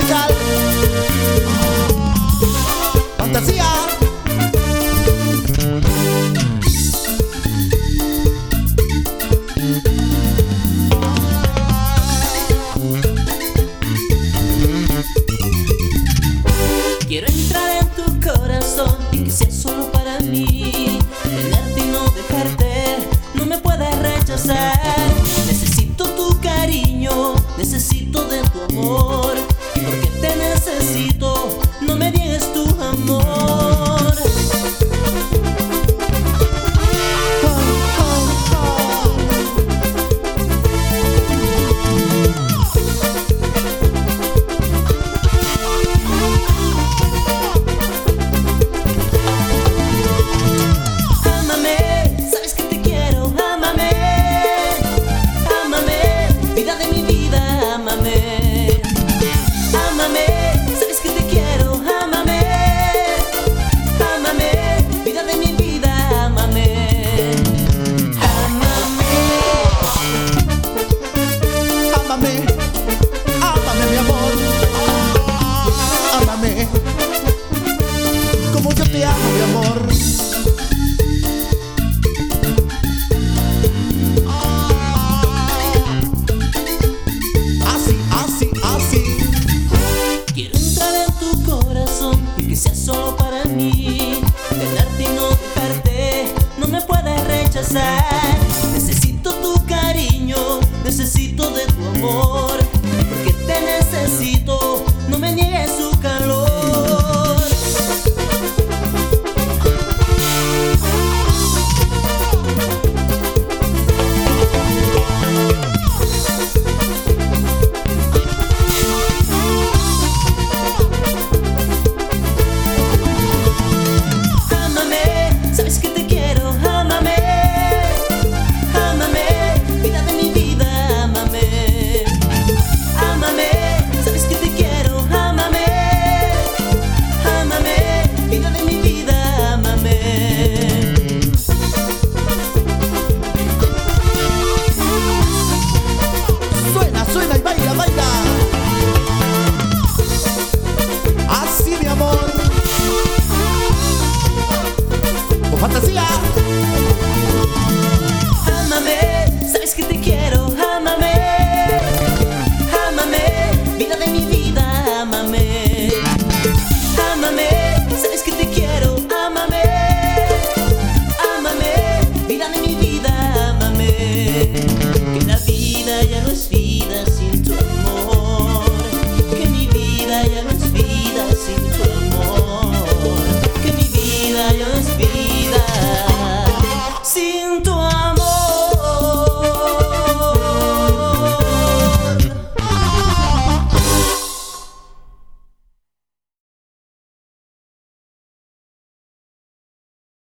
musical. Fantasía. Quiero entrar en tu corazón y que sea solo para mí. Tenerte y no dejarte, no me puedes rechazar. Necesito tu cariño, necesito de tu amor. Porque te necesito, no me niegues tu amor. Ámame, mi amor. Ámame como yo te amo, mi amor. Así, así, así. Quiero entrar en tu corazón y que sea solo para mí. Tenerte y no dejarte, no me puedes rechazar. Necesito tu cariño, necesito de tu amor.